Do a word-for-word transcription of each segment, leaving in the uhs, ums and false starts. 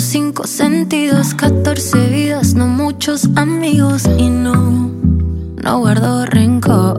cinco sentidos, catorce vidas, no muchos amigos y no, no guardo rencor.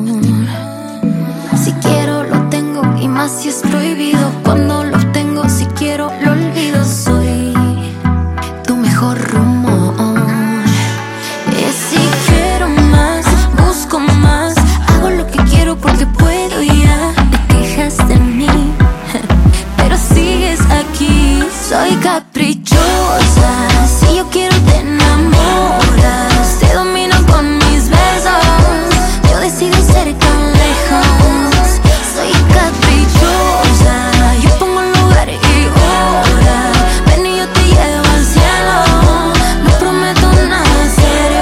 Si quiero lo tengo y más si es prohibido. Cuando lo tengo, si quiero lo olvido. Soy tu mejor rumor. Y si quiero más, busco más. Hago lo que quiero porque puedo y ya te quejas de mí, pero sigues aquí. Soy caprichosa. Si yo quiero te enamoras. Te domino con mis besos. Yo decido ser tan lejos. Soy caprichosa. Yo pongo lugar y hora. Ven y yo te llevo al cielo. No prometo nada serio,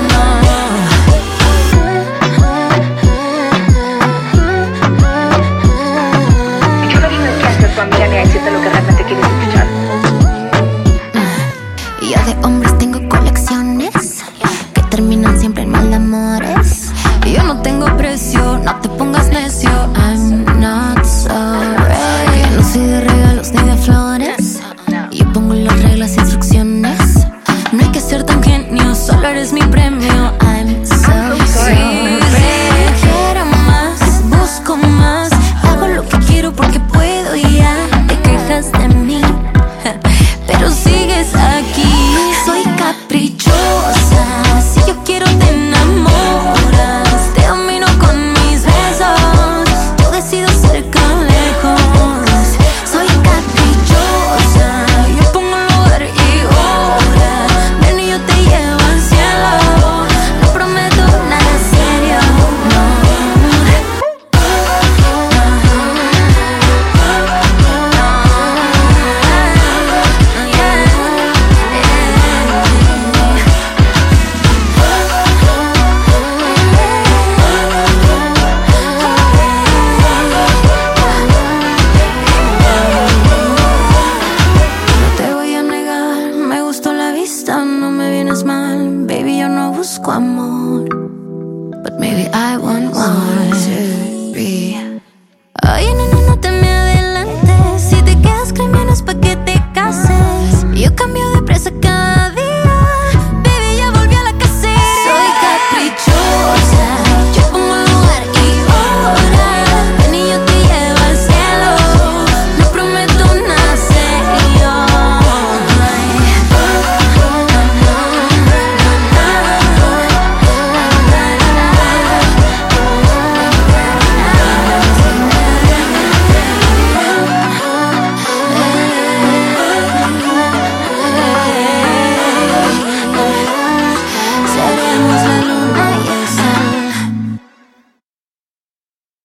Yo no vine aquí a ser tu amiga ni a decirte lo que realmente quieres escuchar. Y yo de hombres tengo colecciones que terminan siempre en mal amores. Y yo no tengo precio, no te pongas necio. I'm not sorry. Que no soy de regalos ni de flores. Yo pongo las reglas, instrucciones. No hay que ser tan genio, solo eres mi premio. I'm so sorry. Quiero más, busco más. Hago lo que quiero porque puedo y ya te quejas de mí, pero sigues aquí. Soy caprichosa. Si yo quiero te enamoras. Te domino con mis besos. Yo decido ser tan lejos. Soy caprichosa. Yo pongo lugar y hora. Ven y yo te llevo al cielo. No prometo nada serio, no te voy a negar, me gustó la vista, no me vienes mal. Baby, yo no busco amor, but maybe I want one to be. Oye, nena, no te me adelantes. Si te quedas, créeme, no es pa' que te cases. Yo cambio